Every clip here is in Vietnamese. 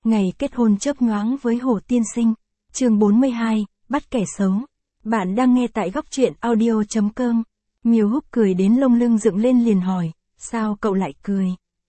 Ngày kết hôn chớp nhoáng với Hồ Tiên Sinh. Chương 42, bắt kẻ xấu. Bạn đang nghe tại góc truyện audio.com. Miêu Húc cười đến lông lưng dựng lên liền hỏi, sao cậu lại cười?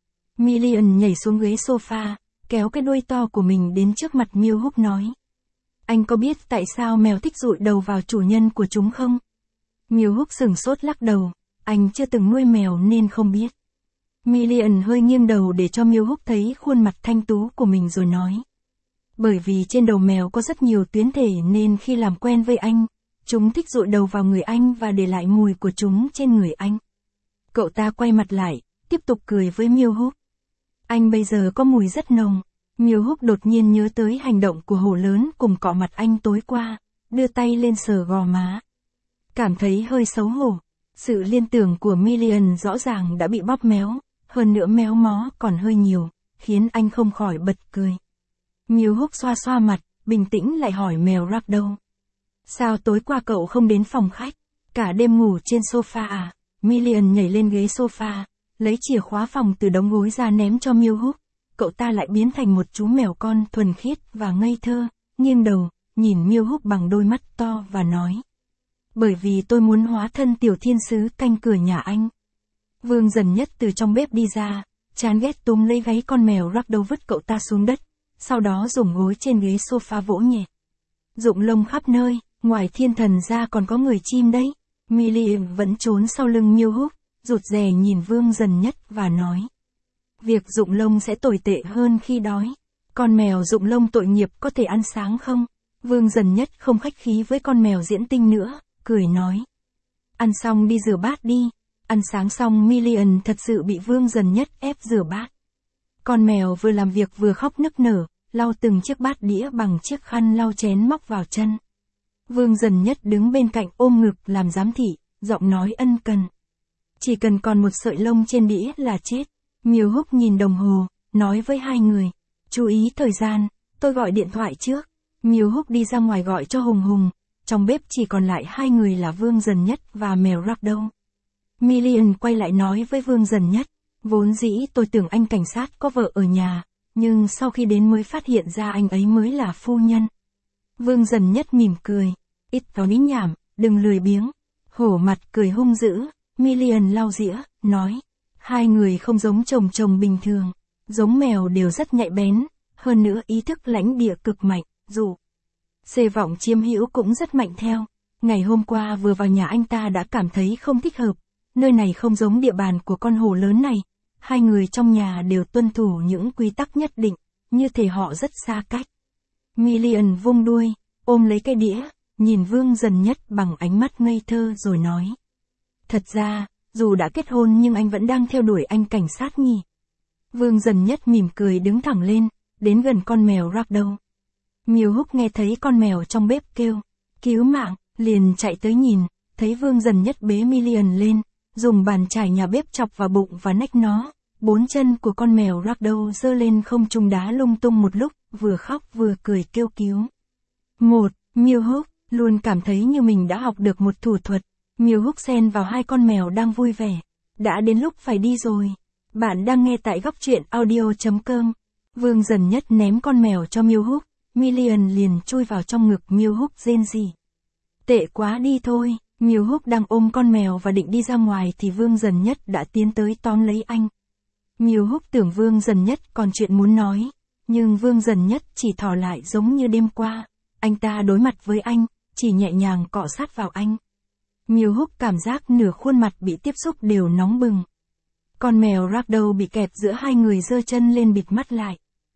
Million nhảy xuống ghế sofa, kéo cái đuôi to của mình đến trước mặt Miêu Húc nói. Anh có biết tại sao mèo thích dụi đầu vào chủ nhân của chúng không? Miêu Húc sửng sốt lắc đầu, anh chưa từng nuôi mèo nên không biết. Million hơi nghiêng đầu để cho Miêu Húc thấy khuôn mặt thanh tú của mình rồi nói. Bởi vì trên đầu mèo có rất nhiều tuyến thể nên khi làm quen với anh, chúng thích dụi đầu vào người anh và để lại mùi của chúng trên người anh. Cậu ta quay mặt lại, tiếp tục cười với Miêu Húc. Anh bây giờ có mùi rất nồng. Miêu Húc đột nhiên nhớ tới hành động của hổ lớn cùng cọ mặt anh tối qua, đưa tay lên sờ gò má. Cảm thấy hơi xấu hổ. Sự liên tưởng của Million rõ ràng đã bị bóp méo, hơn nữa méo mó còn hơi nhiều, khiến anh không khỏi bật cười. Miêu Húc xoa xoa mặt, bình tĩnh lại hỏi mèo Rắc đâu. Sao tối qua cậu không đến phòng khách, cả đêm ngủ trên sofa à? Million nhảy lên ghế sofa, lấy chìa khóa phòng từ đống gối ra ném cho Miêu Húc. Cậu ta lại biến thành một chú mèo con thuần khiết và ngây thơ, nghiêng đầu, nhìn Miêu Húc bằng đôi mắt to và nói. Bởi vì tôi muốn hóa thân tiểu thiên sứ canh cửa nhà anh. Vương Dần Nhất từ trong bếp đi ra, chán ghét túm lấy gáy con mèo Rắc đâu vứt cậu ta xuống đất, sau đó dùng gối trên ghế sofa vỗ nhẹ. Rụng lông khắp nơi, ngoài thiên thần ra còn có người chim đấy. Millie vẫn trốn sau lưng Miêu Húc, rụt rè nhìn Vương Dần Nhất và nói. Việc rụng lông sẽ tồi tệ hơn khi đói. Con mèo rụng lông tội nghiệp có thể ăn sáng không? Vương Dần Nhất không khách khí với con mèo diễn tinh nữa, cười nói. Ăn xong đi rửa bát đi. Ăn sáng xong Million thật sự bị Vương Dần Nhất ép rửa bát. Con mèo vừa làm việc vừa khóc nức nở, lau từng chiếc bát đĩa bằng chiếc khăn lau chén móc vào chân. Vương Dần Nhất đứng bên cạnh ôm ngực làm giám thị, giọng nói ân cần. Chỉ cần còn một sợi lông trên đĩa là chết. Miêu Húc nhìn đồng hồ, nói với hai người. Chú ý thời gian, tôi gọi điện thoại trước. Miêu Húc đi ra ngoài gọi cho Hùng Hùng. Trong bếp chỉ còn lại hai người là Vương Dần Nhất và mèo Rắc đâu. Million quay lại nói với Vương Dần Nhất. Vốn dĩ tôi tưởng anh cảnh sát có vợ ở nhà, nhưng sau khi đến mới phát hiện ra anh ấy mới là phu nhân. Vương Dần Nhất mỉm cười. Ít có ní nhảm, đừng lười biếng. Hổ mặt cười hung dữ. Million lau dĩa, nói. Hai người không giống chồng bình thường. Giống mèo đều rất nhạy bén. Hơn nữa ý thức lãnh địa cực mạnh, dù xê vọng chiếm hữu cũng rất mạnh theo. Ngày hôm qua vừa vào nhà anh ta đã cảm thấy không thích hợp. Nơi này không giống địa bàn của con hổ lớn này. Hai người trong nhà đều tuân thủ những quy tắc nhất định, như thể họ rất xa cách. Million vung đuôi, ôm lấy cái đĩa, nhìn Vương Dần Nhất bằng ánh mắt ngây thơ rồi nói. Thật ra, dù đã kết hôn nhưng anh vẫn đang theo đuổi anh cảnh sát nhỉ. Vương Dần Nhất mỉm cười đứng thẳng lên, đến gần con mèo Rắc đâu. Miêu Húc nghe thấy con mèo trong bếp kêu, cứu mạng, liền chạy tới nhìn, thấy Vương Dần Nhất bế Million lên, dùng bàn chải nhà bếp chọc vào bụng và nách nó. Bốn chân của con mèo Rắc đâu giơ lên không trung đá lung tung một lúc, vừa khóc vừa cười kêu cứu. Miêu Húc luôn cảm thấy như mình đã học được một thủ thuật. Miêu Húc xen vào hai con mèo đang vui vẻ. Đã đến lúc phải đi rồi. Bạn đang nghe tại góc truyện audio.com. Vương Dần Nhất ném con mèo cho Miêu Húc. Million liền chui vào trong ngực Miêu Húc rên rỉ. Tệ quá đi thôi. Miêu Húc đang ôm con mèo và định đi ra ngoài thì Vương Dần Nhất đã tiến tới tóm lấy anh. Miêu Húc tưởng Vương Dần Nhất còn chuyện muốn nói, nhưng Vương Dần Nhất chỉ thò lại giống như đêm qua. Anh ta đối mặt với anh, chỉ nhẹ nhàng cọ sát vào anh. Miêu Húc cảm giác nửa khuôn mặt bị tiếp xúc đều nóng bừng. Con mèo Rắc đâu bị kẹp giữa hai người giơ chân lên bịt mắt lại.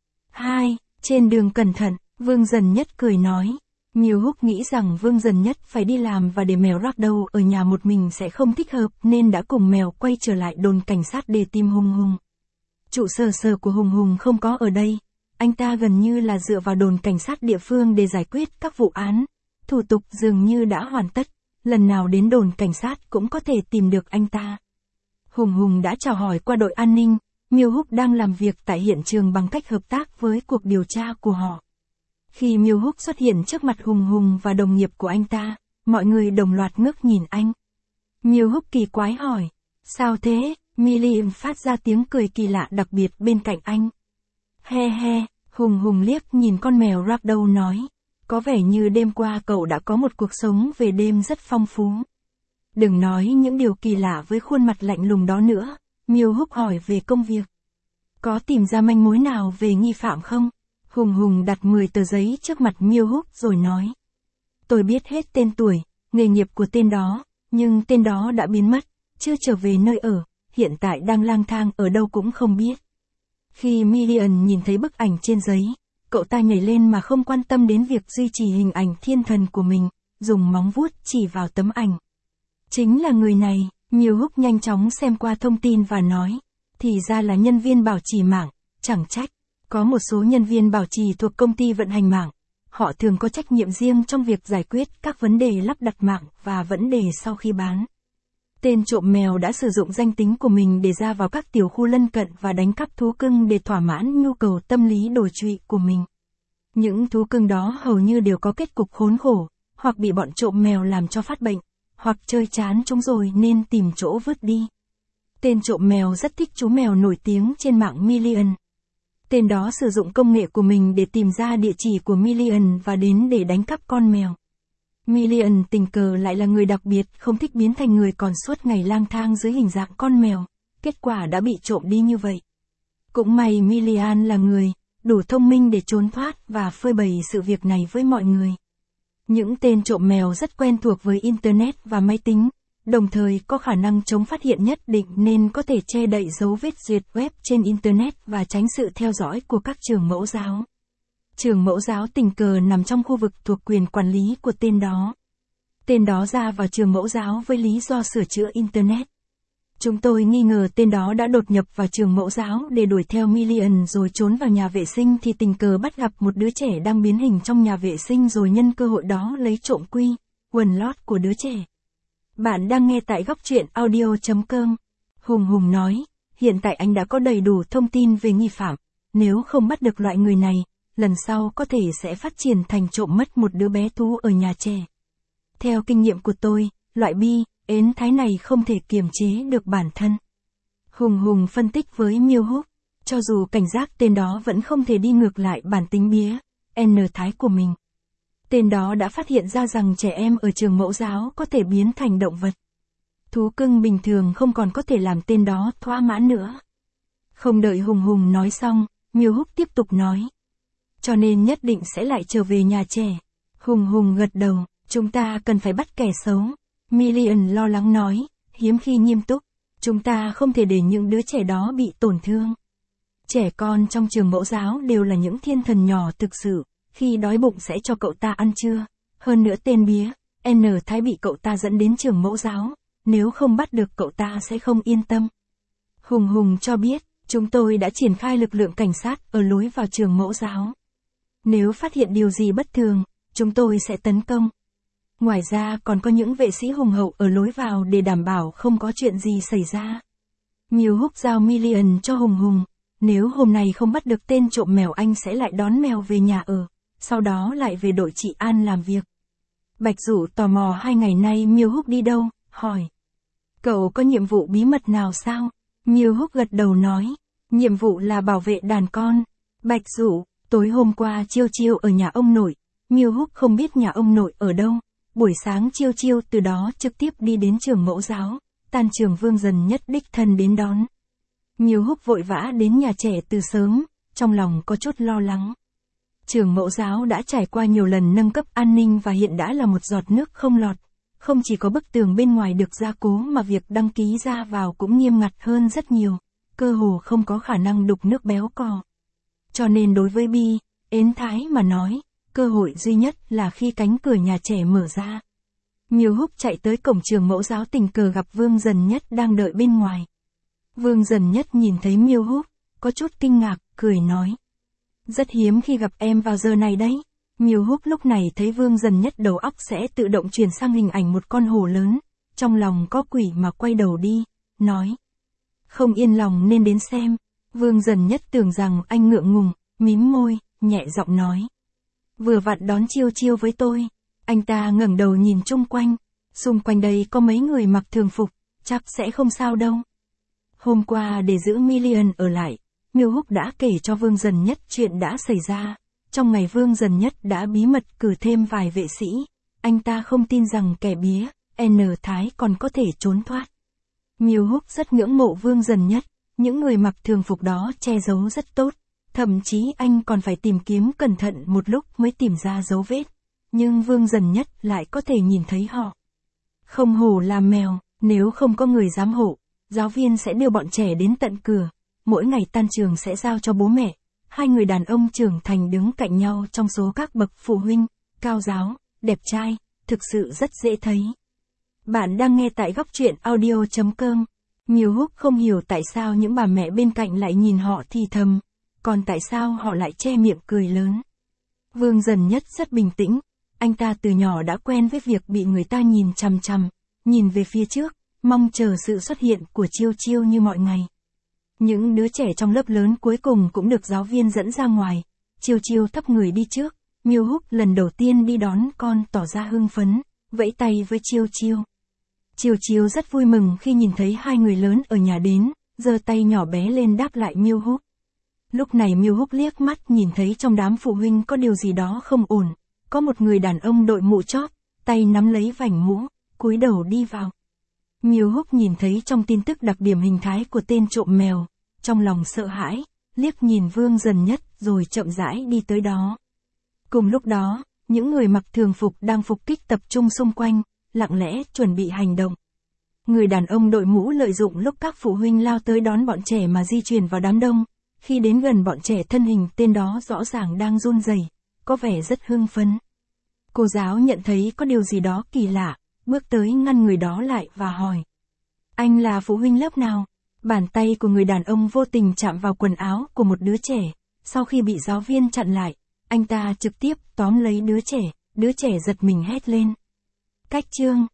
Trên đường cẩn thận, Vương Dần Nhất cười nói. Miêu Húc nghĩ rằng Vương Dần Nhất phải đi làm và để mèo Rắc đâu ở nhà một mình sẽ không thích hợp nên đã cùng mèo quay trở lại đồn cảnh sát để tìm Hùng Hùng. Trụ sở của Hùng Hùng không có ở đây. Anh ta gần như là dựa vào đồn cảnh sát địa phương để giải quyết các vụ án. Thủ tục dường như đã hoàn tất. Lần nào đến đồn cảnh sát cũng có thể tìm được anh ta. Hùng Hùng đã chào hỏi qua đội an ninh. Miêu Húc đang làm việc tại hiện trường bằng cách hợp tác với cuộc điều tra của họ. Khi Miêu Húc xuất hiện trước mặt Hùng Hùng và đồng nghiệp của anh ta, mọi người đồng loạt ngước nhìn anh. Miêu Húc kỳ quái hỏi. Sao thế? Millie phát ra tiếng cười kỳ lạ đặc biệt bên cạnh anh. He he, Hùng Hùng liếc nhìn con mèo Ragdoll nói. Có vẻ như đêm qua cậu đã có một cuộc sống về đêm rất phong phú. Đừng nói những điều kỳ lạ với khuôn mặt lạnh lùng đó nữa. Miêu Húc hỏi về công việc. Có tìm ra manh mối nào về nghi phạm không? Hùng Hùng đặt 10 tờ giấy trước mặt Miêu Húc rồi nói. Tôi biết hết tên tuổi, nghề nghiệp của tên đó, nhưng tên đó đã biến mất, chưa trở về nơi ở, hiện tại đang lang thang ở đâu cũng không biết. Khi Million nhìn thấy bức ảnh trên giấy, cậu ta nhảy lên mà không quan tâm đến việc duy trì hình ảnh thiên thần của mình, dùng móng vuốt chỉ vào tấm ảnh. Chính là người này, Miêu Húc nhanh chóng xem qua thông tin và nói. Thì ra là nhân viên bảo trì mạng, chẳng trách. Có một số nhân viên bảo trì thuộc công ty vận hành mạng. Họ thường có trách nhiệm riêng trong việc giải quyết các vấn đề lắp đặt mạng và vấn đề sau khi bán. Tên trộm mèo đã sử dụng danh tính của mình để ra vào các tiểu khu lân cận và đánh cắp thú cưng để thỏa mãn nhu cầu tâm lý đồi trụy của mình. Những thú cưng đó hầu như đều có kết cục khốn khổ, hoặc bị bọn trộm mèo làm cho phát bệnh, hoặc chơi chán chúng rồi nên tìm chỗ vứt đi. Tên trộm mèo rất thích chú mèo nổi tiếng trên mạng Million. Tên đó sử dụng công nghệ của mình để tìm ra địa chỉ của Million và đến để đánh cắp con mèo. Million tình cờ lại là người đặc biệt, không thích biến thành người còn suốt ngày lang thang dưới hình dạng con mèo, kết quả đã bị trộm đi như vậy. Cũng may Million là người đủ thông minh để trốn thoát và phơi bày sự việc này với mọi người. Những tên trộm mèo rất quen thuộc với Internet và máy tính, đồng thời có khả năng chống phát hiện nhất định nên có thể che đậy dấu vết duyệt web trên Internet và tránh sự theo dõi của các trường mẫu giáo. Trường mẫu giáo tình cờ nằm trong khu vực thuộc quyền quản lý của tên đó. Tên đó ra vào trường mẫu giáo với lý do sửa chữa Internet. Chúng tôi nghi ngờ tên đó đã đột nhập vào trường mẫu giáo để đuổi theo Million rồi trốn vào nhà vệ sinh thì tình cờ bắt gặp một đứa trẻ đang biến hình trong nhà vệ sinh rồi nhân cơ hội đó lấy trộm quần lót của đứa trẻ. Bạn đang nghe tại góc truyện audio.com. Hùng Hùng nói, hiện tại anh đã có đầy đủ thông tin về nghi phạm. Nếu không bắt được loại người này, lần sau có thể sẽ phát triển thành trộm mất một đứa bé thú ở nhà trẻ. Theo kinh nghiệm của tôi, loại ến thái này không thể kiềm chế được bản thân. Hùng Hùng phân tích với Miêu Húc, cho dù cảnh giác tên đó vẫn không thể đi ngược lại bản tính thái của mình. Tên đó đã phát hiện ra rằng trẻ em ở trường mẫu giáo có thể biến thành động vật. Thú cưng bình thường không còn có thể làm tên đó thỏa mãn nữa. Không đợi Hùng Hùng nói xong, Miêu Húc tiếp tục nói. Cho nên nhất định sẽ lại trở về nhà trẻ. Hùng Hùng gật đầu, chúng ta cần phải bắt kẻ xấu. Million lo lắng nói, hiếm khi nghiêm túc. Chúng ta không thể để những đứa trẻ đó bị tổn thương. Trẻ con trong trường mẫu giáo đều là những thiên thần nhỏ thực sự. Khi đói bụng sẽ cho cậu ta ăn trưa. Hơn nữa tên Thái bị cậu ta dẫn đến trường mẫu giáo. Nếu không bắt được cậu ta sẽ không yên tâm. Hùng Hùng cho biết, chúng tôi đã triển khai lực lượng cảnh sát ở lối vào trường mẫu giáo. Nếu phát hiện điều gì bất thường, chúng tôi sẽ tấn công. Ngoài ra còn có những vệ sĩ hùng hậu ở lối vào để đảm bảo không có chuyện gì xảy ra. Miêu Húc giao Million cho Hùng Hùng. Nếu hôm nay không bắt được tên trộm mèo anh sẽ lại đón mèo về nhà ở. Sau đó lại về đội trị an làm việc. Bạch Dụ tò mò 2 ngày nay Miêu Húc đi đâu, hỏi. Cậu có nhiệm vụ bí mật nào sao? Miêu Húc gật đầu nói. Nhiệm vụ là bảo vệ đàn con. Bạch Dụ, tối hôm qua chiêu ở nhà ông nội. Miêu Húc không biết nhà ông nội ở đâu. Buổi sáng chiêu từ đó trực tiếp đi đến trường mẫu giáo. Tan trường Vương Dần Nhất đích thân đến đón. Miêu Húc vội vã đến nhà trẻ từ sớm, trong lòng có chút lo lắng. Trường mẫu giáo đã trải qua nhiều lần nâng cấp an ninh và hiện đã là một giọt nước không lọt. Không chỉ có bức tường bên ngoài được gia cố mà việc đăng ký ra vào cũng nghiêm ngặt hơn rất nhiều. Cơ hồ không có khả năng đục nước béo cò. Cho nên đối với ến thái mà nói, cơ hội duy nhất là khi cánh cửa nhà trẻ mở ra. Miêu Húc chạy tới cổng trường mẫu giáo tình cờ gặp Vương Dần Nhất đang đợi bên ngoài. Vương Dần Nhất nhìn thấy Miêu Húc, có chút kinh ngạc, cười nói. Rất hiếm khi gặp em vào giờ này đấy. Miêu Húc lúc này thấy Vương Dần Nhất đầu óc sẽ tự động chuyển sang hình ảnh một con hổ lớn. Trong lòng có quỷ mà quay đầu đi, nói. Không yên lòng nên đến xem. Vương Dần Nhất tưởng rằng anh ngượng ngùng, mím môi, nhẹ giọng nói. Vừa vặn đón chiêu với tôi. Anh ta ngẩng đầu nhìn chung quanh. Xung quanh đây có mấy người mặc thường phục, chắc sẽ không sao đâu. Hôm qua để giữ Million ở lại, Miêu Húc đã kể cho Vương Dần Nhất chuyện đã xảy ra. Trong ngày Vương Dần Nhất đã bí mật cử thêm vài vệ sĩ, anh ta không tin rằng kẻ bía, N Thái còn có thể trốn thoát. Miêu Húc rất ngưỡng mộ Vương Dần Nhất, những người mặc thường phục đó che giấu rất tốt, thậm chí anh còn phải tìm kiếm cẩn thận một lúc mới tìm ra dấu vết, nhưng Vương Dần Nhất lại có thể nhìn thấy họ. Không hổ là mèo, nếu không có người giám hộ, giáo viên sẽ đưa bọn trẻ đến tận cửa, mỗi ngày tan trường sẽ giao cho bố mẹ. Hai người đàn ông trưởng thành đứng cạnh nhau trong số các bậc phụ huynh, cao giáo, đẹp trai, thực sự rất dễ thấy. Bạn đang nghe tại góc truyện audio.com. Miêu Húc không hiểu tại sao những bà mẹ bên cạnh lại nhìn họ thì thầm, còn tại sao họ lại che miệng cười lớn. Vương Dần Nhất rất bình tĩnh, anh ta từ nhỏ đã quen với việc bị người ta nhìn chằm chằm, nhìn về phía trước, mong chờ sự xuất hiện của Chiêu Chiêu như mọi ngày. Những đứa trẻ trong lớp lớn cuối cùng cũng được giáo viên dẫn ra ngoài, Chiêu Chiêu thấp người đi trước, Miêu Húc lần đầu tiên đi đón con tỏ ra hưng phấn, vẫy tay với Chiêu Chiêu. Chiêu Chiêu rất vui mừng khi nhìn thấy hai người lớn ở nhà đến, giơ tay nhỏ bé lên đáp lại Miêu Húc. Lúc này Miêu Húc liếc mắt nhìn thấy trong đám phụ huynh có điều gì đó không ổn, có một người đàn ông đội mũ chóp, tay nắm lấy vành mũ, cúi đầu đi vào. Miêu Húc nhìn thấy trong tin tức đặc điểm hình thái của tên trộm mèo, trong lòng sợ hãi, liếc nhìn Vương Dần Nhất rồi chậm rãi đi tới đó. Cùng lúc đó, những người mặc thường phục đang phục kích tập trung xung quanh, lặng lẽ chuẩn bị hành động. Người đàn ông đội mũ lợi dụng lúc các phụ huynh lao tới đón bọn trẻ mà di chuyển vào đám đông. Khi đến gần bọn trẻ, thân hình tên đó rõ ràng đang run rẩy, có vẻ rất hưng phấn. Cô giáo nhận thấy có điều gì đó kỳ lạ, bước tới ngăn người đó lại và hỏi. Anh là phụ huynh lớp nào? Bàn tay của người đàn ông vô tình chạm vào quần áo của một đứa trẻ, sau khi bị giáo viên chặn lại, anh ta trực tiếp tóm lấy đứa trẻ giật mình hét lên. Cách chương